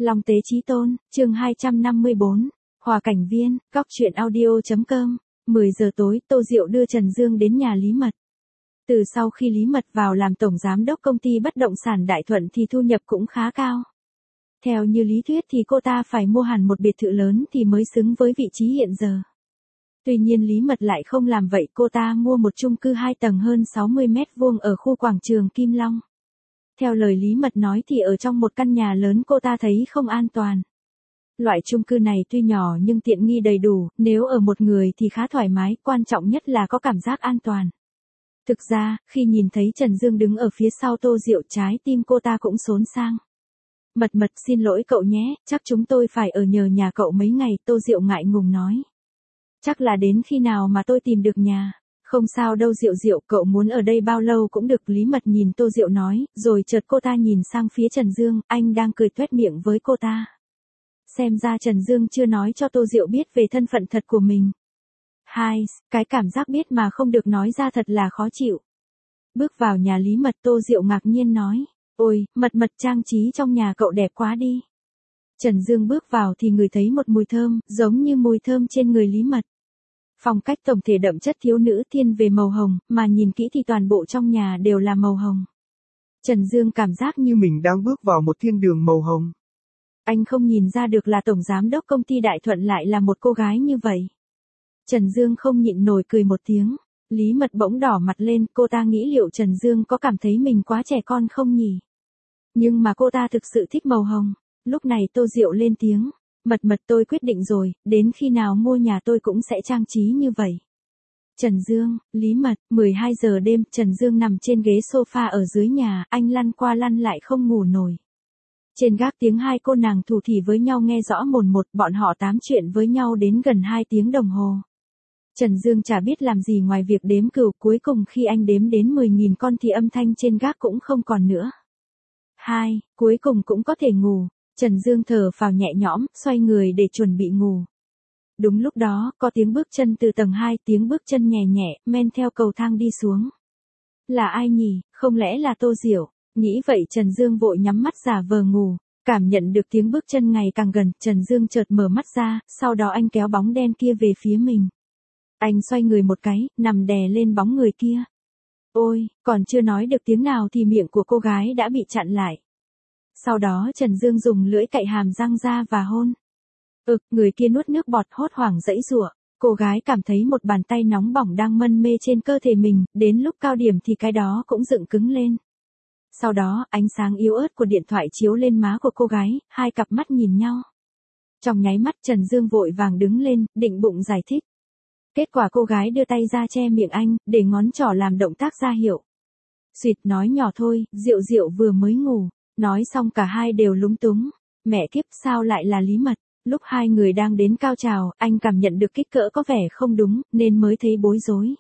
Long Tế Chí Tôn, chương 254, Hòa Cảnh Viên, Góc Chuyện Audio.com. 10 giờ tối, Tô Diệu đưa Trần Dương đến nhà Lý Mật. Từ sau khi Lý Mật vào làm tổng giám đốc công ty bất động sản Đại Thuận thì thu nhập cũng khá cao. Theo như lý thuyết thì cô ta phải mua hẳn một biệt thự lớn thì mới xứng với vị trí hiện giờ. Tuy nhiên Lý Mật lại không làm vậy, cô ta mua một chung cư 2 tầng hơn 60 mét vuông ở khu quảng trường Kim Long. Theo lời Lý Mật nói thì ở trong một căn nhà lớn cô ta thấy không an toàn. Loại chung cư này tuy nhỏ nhưng tiện nghi đầy đủ, nếu ở một người thì khá thoải mái, quan trọng nhất là có cảm giác an toàn. Thực ra, khi nhìn thấy Trần Dương đứng ở phía sau Tô Diệu, trái tim cô ta cũng xốn sang. Mật xin lỗi cậu nhé, chắc chúng tôi phải ở nhờ nhà cậu mấy ngày, Tô Diệu ngại ngùng nói. Chắc là đến khi nào mà tôi tìm được nhà. Không sao đâu Diệu, cậu muốn ở đây bao lâu cũng được, Lý Mật nhìn Tô Diệu nói, rồi chợt cô ta nhìn sang phía Trần Dương, anh đang cười toét miệng với cô ta. Xem ra Trần Dương chưa nói cho Tô Diệu biết về thân phận thật của mình. Cái cảm giác biết mà không được nói ra thật là khó chịu. Bước vào nhà Lý Mật, Tô Diệu ngạc nhiên nói, ôi, Mật trang trí trong nhà cậu đẹp quá đi. Trần Dương bước vào thì ngửi thấy một mùi thơm, giống như mùi thơm trên người Lý Mật. Phong cách tổng thể đậm chất thiếu nữ, thiên về màu hồng, mà nhìn kỹ thì toàn bộ trong nhà đều là màu hồng. Trần Dương cảm giác như mình đang bước vào một thiên đường màu hồng. Anh không nhìn ra được là tổng giám đốc công ty Đại Thuận lại là một cô gái như vậy. Trần Dương không nhịn nổi cười một tiếng. Lý Mật bỗng đỏ mặt lên, cô ta nghĩ liệu Trần Dương có cảm thấy mình quá trẻ con không nhỉ? Nhưng mà cô ta thực sự thích màu hồng. Lúc này Tô Diệu lên tiếng. Mật tôi quyết định rồi, đến khi nào mua nhà tôi cũng sẽ trang trí như vậy. Trần Dương, Lý Mật, 12 giờ đêm, Trần Dương nằm trên ghế sofa ở dưới nhà, anh lăn qua lăn lại không ngủ nổi. Trên gác tiếng hai cô nàng thủ thỉ với nhau nghe rõ mồn một, bọn họ tám chuyện với nhau đến gần 2 tiếng đồng hồ. Trần Dương chả biết làm gì ngoài việc đếm cừu, cuối cùng khi anh đếm đến 10.000 con thì âm thanh trên gác cũng không còn nữa. Cuối cùng cũng có thể ngủ. Trần Dương thở phào nhẹ nhõm, xoay người để chuẩn bị ngủ. Đúng lúc đó, có tiếng bước chân từ tầng 2, tiếng bước chân nhẹ nhẹ, men theo cầu thang đi xuống. Là ai nhỉ, không lẽ là Tô Diệu? Nghĩ vậy Trần Dương vội nhắm mắt giả vờ ngủ. Cảm nhận được tiếng bước chân ngày càng gần, Trần Dương chợt mở mắt ra, sau đó anh kéo bóng đen kia về phía mình. Anh xoay người một cái, nằm đè lên bóng người kia. Ôi, còn chưa nói được tiếng nào thì miệng của cô gái đã bị chặn lại. Sau đó Trần Dương dùng lưỡi cạy hàm răng ra và hôn. Người kia nuốt nước bọt hốt hoảng giãy giụa. Cô gái cảm thấy một bàn tay nóng bỏng đang mân mê trên cơ thể mình, đến lúc cao điểm thì cái đó cũng dựng cứng lên. Sau đó, ánh sáng yếu ớt của điện thoại chiếu lên má của cô gái, hai cặp mắt nhìn nhau. Trong nháy mắt Trần Dương vội vàng đứng lên, định bụng giải thích. Kết quả cô gái đưa tay ra che miệng anh, để ngón trỏ làm động tác ra hiệu. Xuyệt nói nhỏ thôi, Diệu vừa mới ngủ. Nói xong cả hai đều lúng túng. Mẹ kiếp, sao lại là Lý Mật? Lúc hai người đang đến cao trào, anh cảm nhận được kích cỡ có vẻ không đúng, nên mới thấy bối rối.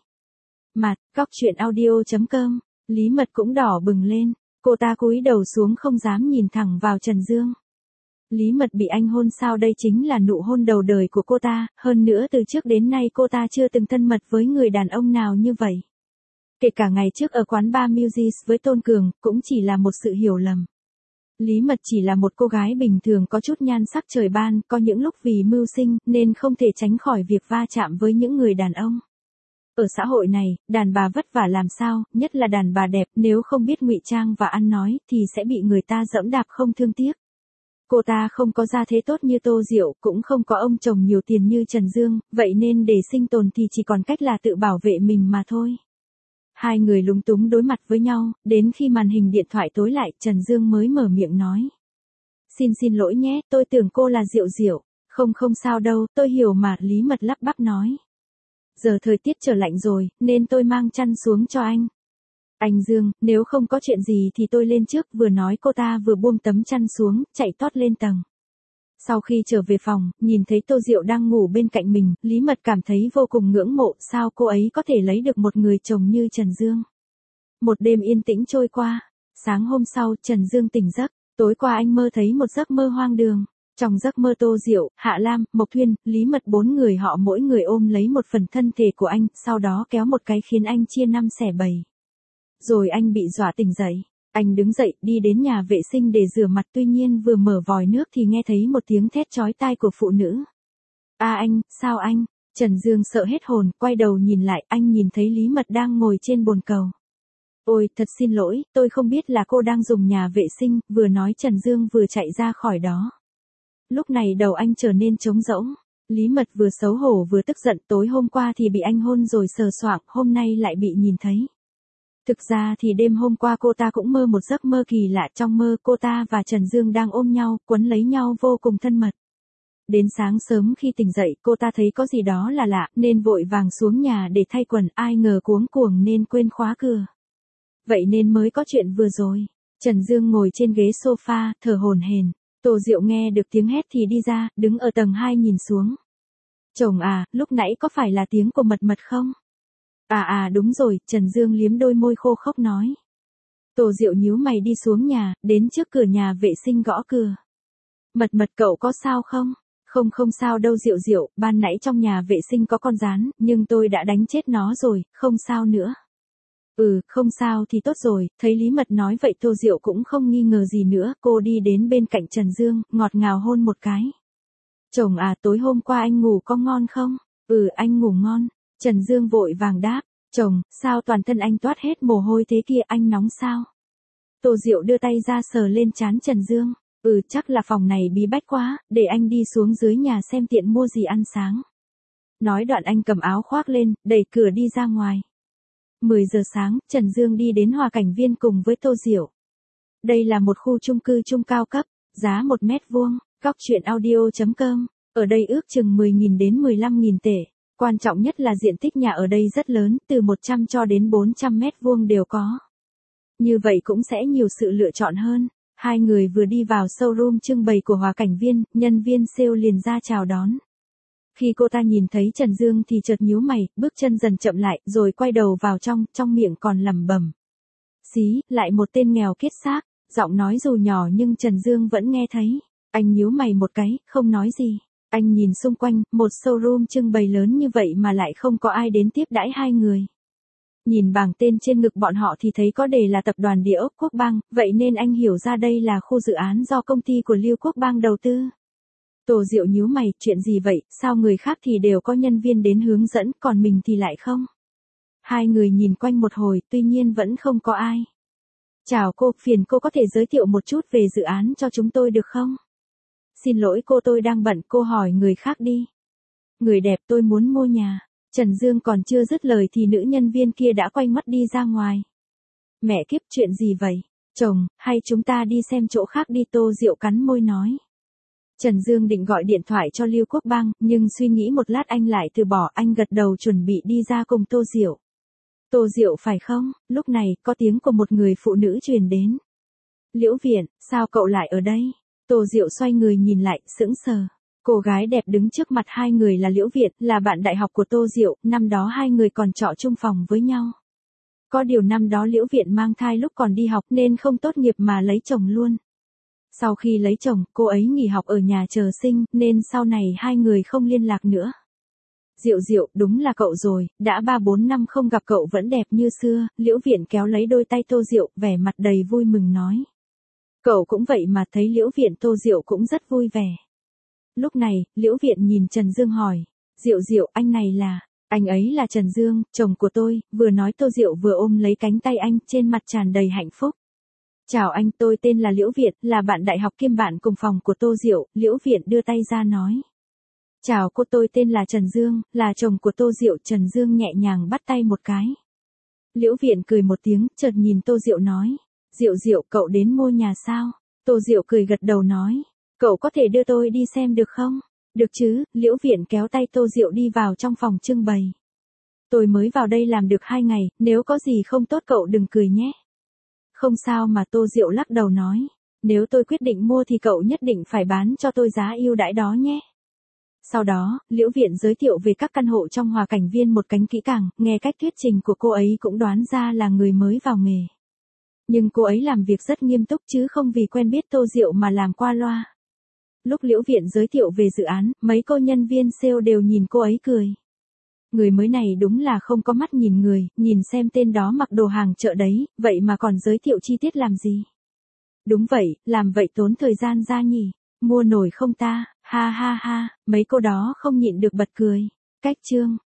Góc Chuyện Audio.com. Lý Mật cũng đỏ bừng lên. Cô ta cúi đầu xuống không dám nhìn thẳng vào Trần Dương. Lý Mật bị anh hôn sao, đây chính là nụ hôn đầu đời của cô ta, hơn nữa từ trước đến nay cô ta chưa từng thân mật với người đàn ông nào như vậy. Kể cả ngày trước ở quán bar Music với Tôn Cường, cũng chỉ là một sự hiểu lầm. Lý Mật chỉ là một cô gái bình thường có chút nhan sắc trời ban, có những lúc vì mưu sinh, nên không thể tránh khỏi việc va chạm với những người đàn ông. Ở xã hội này, đàn bà vất vả làm sao, nhất là đàn bà đẹp, nếu không biết ngụy trang và ăn nói, thì sẽ bị người ta giẫm đạp không thương tiếc. Cô ta không có gia thế tốt như Tô Diệu, cũng không có ông chồng nhiều tiền như Trần Dương, vậy nên để sinh tồn thì chỉ còn cách là tự bảo vệ mình mà thôi. Hai người lúng túng đối mặt với nhau, đến khi màn hình điện thoại tối lại, Trần Dương mới mở miệng nói. Xin lỗi nhé, tôi tưởng cô là Diệu. Không sao đâu, tôi hiểu mà, Lý Mật lắp bắp nói. Giờ thời tiết trở lạnh rồi, nên tôi mang chăn xuống cho anh. Anh Dương, nếu không có chuyện gì thì tôi lên trước, vừa nói cô ta vừa buông tấm chăn xuống, chạy tót lên tầng. Sau khi trở về phòng, nhìn thấy Tô Diệu đang ngủ bên cạnh mình, Lý Mật cảm thấy vô cùng ngưỡng mộ, sao cô ấy có thể lấy được một người chồng như Trần Dương. Một đêm yên tĩnh trôi qua. Sáng hôm sau, Trần Dương tỉnh giấc. Tối qua anh mơ thấy một giấc mơ hoang đường. Trong giấc mơ Tô Diệu, Hạ Lam, Mộc Thuyên, Lý Mật 4 người họ mỗi người ôm lấy một phần thân thể của anh, sau đó kéo một cái khiến anh chia 5 xẻ 7. Rồi anh bị dọa tỉnh dậy. Anh đứng dậy, đi đến nhà vệ sinh để rửa mặt, tuy nhiên vừa mở vòi nước thì nghe thấy một tiếng thét chói tai của phụ nữ. Anh, sao anh? Trần Dương sợ hết hồn, quay đầu nhìn lại, anh nhìn thấy Lý Mật đang ngồi trên bồn cầu. Ôi, thật xin lỗi, tôi không biết là cô đang dùng nhà vệ sinh, vừa nói Trần Dương vừa chạy ra khỏi đó. Lúc này đầu anh trở nên trống rỗng. Lý Mật vừa xấu hổ vừa tức giận, tối hôm qua thì bị anh hôn rồi sờ soạng, hôm nay lại bị nhìn thấy. Thực ra thì đêm hôm qua cô ta cũng mơ một giấc mơ kỳ lạ, trong mơ cô ta và Trần Dương đang ôm nhau, quấn lấy nhau vô cùng thân mật. Đến sáng sớm khi tỉnh dậy, cô ta thấy có gì đó là lạ, nên vội vàng xuống nhà để thay quần, ai ngờ cuống cuồng nên quên khóa cửa. Vậy nên mới có chuyện vừa rồi. Trần Dương ngồi trên ghế sofa, thở hổn hển. Tô Diệu nghe được tiếng hét thì đi ra, đứng ở tầng 2 nhìn xuống. Chồng à, lúc nãy có phải là tiếng của Mật Mật không? Đúng rồi, Trần Dương liếm đôi môi khô khốc nói. Tô Diệu nhíu mày đi xuống nhà, đến trước cửa nhà vệ sinh gõ cửa. Mật Mật cậu có sao không? Không sao đâu Diệu Diệu, ban nãy trong nhà vệ sinh có con gián, nhưng tôi đã đánh chết nó rồi, không sao nữa. Không sao thì tốt rồi, thấy Lý Mật nói vậy Tô Diệu cũng không nghi ngờ gì nữa, cô đi đến bên cạnh Trần Dương, ngọt ngào hôn một cái. Chồng à, tối hôm qua anh ngủ có ngon không? Anh ngủ ngon. Trần Dương vội vàng đáp, chồng, sao toàn thân anh toát hết mồ hôi thế kia, anh nóng sao? Tô Diệu đưa tay ra sờ lên trán Trần Dương, chắc là phòng này bí bách quá, để anh đi xuống dưới nhà xem tiện mua gì ăn sáng. Nói đoạn anh cầm áo khoác lên, đẩy cửa đi ra ngoài. 10 giờ sáng, Trần Dương đi đến Hòa Cảnh Viên cùng với Tô Diệu. Đây là một khu chung cư chung cao cấp, giá 1 mét vuông, coctruyện.audio.com, ở đây ước chừng 10.000 đến 15.000 tệ. Quan trọng nhất là diện tích nhà ở đây rất lớn, từ 100 cho đến 400 mét vuông đều có. Như vậy cũng sẽ nhiều sự lựa chọn hơn. Hai người vừa đi vào showroom trưng bày của Hòa Cảnh Viên, nhân viên sale liền ra chào đón. Khi cô ta nhìn thấy Trần Dương thì chợt nhíu mày, bước chân dần chậm lại, rồi quay đầu vào trong miệng còn lẩm bẩm. Xí, lại một tên nghèo kiết xác, giọng nói dù nhỏ nhưng Trần Dương vẫn nghe thấy. Anh nhíu mày một cái, không nói gì. Anh nhìn xung quanh, một showroom trưng bày lớn như vậy mà lại không có ai đến tiếp đãi hai người. Nhìn bảng tên trên ngực bọn họ thì thấy có đề là tập đoàn Địa ốc Quốc Bang, vậy nên anh hiểu ra đây là khu dự án do công ty của Lưu Quốc Bang đầu tư. Tô Diệu nhíu mày, chuyện gì vậy, sao người khác thì đều có nhân viên đến hướng dẫn, còn mình thì lại không? Hai người nhìn quanh một hồi, tuy nhiên vẫn không có ai. Chào cô, phiền cô có thể giới thiệu một chút về dự án cho chúng tôi được không? Xin lỗi cô, tôi đang bận, cô hỏi người khác đi. Người đẹp, tôi muốn mua nhà. Trần Dương còn chưa dứt lời thì nữ nhân viên kia đã quay mắt đi ra ngoài. Mẹ kiếp, chuyện gì vậy? Chồng, hay chúng ta đi xem chỗ khác đi, Tô Diệu cắn môi nói. Trần Dương định gọi điện thoại cho Lưu Quốc Bang, nhưng suy nghĩ một lát anh lại từ bỏ, anh gật đầu chuẩn bị đi ra cùng Tô Diệu. Tô Diệu phải không? Lúc này, có tiếng của một người phụ nữ truyền đến. Liễu Viện, sao cậu lại ở đây? Tô Diệu xoay người nhìn lại, sững sờ. Cô gái đẹp đứng trước mặt hai người là Liễu Viện, là bạn đại học của Tô Diệu, năm đó hai người còn trọ chung phòng với nhau. Có điều năm đó Liễu Viện mang thai lúc còn đi học nên không tốt nghiệp mà lấy chồng luôn. Sau khi lấy chồng, cô ấy nghỉ học ở nhà chờ sinh, nên sau này hai người không liên lạc nữa. Diệu Diệu, đúng là cậu rồi, đã 3-4 năm không gặp cậu vẫn đẹp như xưa, Liễu Viện kéo lấy đôi tay Tô Diệu, vẻ mặt đầy vui mừng nói. Cậu cũng vậy mà, thấy Liễu Viện Tô Diệu cũng rất vui vẻ. Lúc này, Liễu Viện nhìn Trần Dương hỏi, Diệu Diệu, anh này là, anh ấy là Trần Dương, chồng của tôi, vừa nói Tô Diệu vừa ôm lấy cánh tay anh, trên mặt tràn đầy hạnh phúc. Chào anh, tôi tên là Liễu Viện, là bạn đại học kiêm bạn cùng phòng của Tô Diệu, Liễu Viện đưa tay ra nói. Chào cô, tôi tên là Trần Dương, là chồng của Tô Diệu, Trần Dương nhẹ nhàng bắt tay một cái. Liễu Viện cười một tiếng, chợt nhìn Tô Diệu nói, Diệu Diệu, cậu đến mua nhà sao? Tô Diệu cười gật đầu nói, cậu có thể đưa tôi đi xem được không? Được chứ, Liễu Viện kéo tay Tô Diệu đi vào trong phòng trưng bày. Tôi mới vào đây làm được 2 ngày, nếu có gì không tốt cậu đừng cười nhé. Không sao mà, Tô Diệu lắc đầu nói, nếu tôi quyết định mua thì cậu nhất định phải bán cho tôi giá ưu đãi đó nhé. Sau đó, Liễu Viện giới thiệu về các căn hộ trong Hòa Cảnh Viên một cách kỹ càng, nghe cách thuyết trình của cô ấy cũng đoán ra là người mới vào nghề. Nhưng cô ấy làm việc rất nghiêm túc chứ không vì quen biết Tô Diệu mà làm qua loa. Lúc Liễu Viện giới thiệu về dự án, mấy cô nhân viên sale đều nhìn cô ấy cười. Người mới này đúng là không có mắt nhìn người, nhìn xem tên đó mặc đồ hàng chợ đấy, vậy mà còn giới thiệu chi tiết làm gì? Đúng vậy, làm vậy tốn thời gian ra nhỉ? Mua nổi không ta? Ha ha ha, mấy cô đó không nhịn được bật cười. Cách chương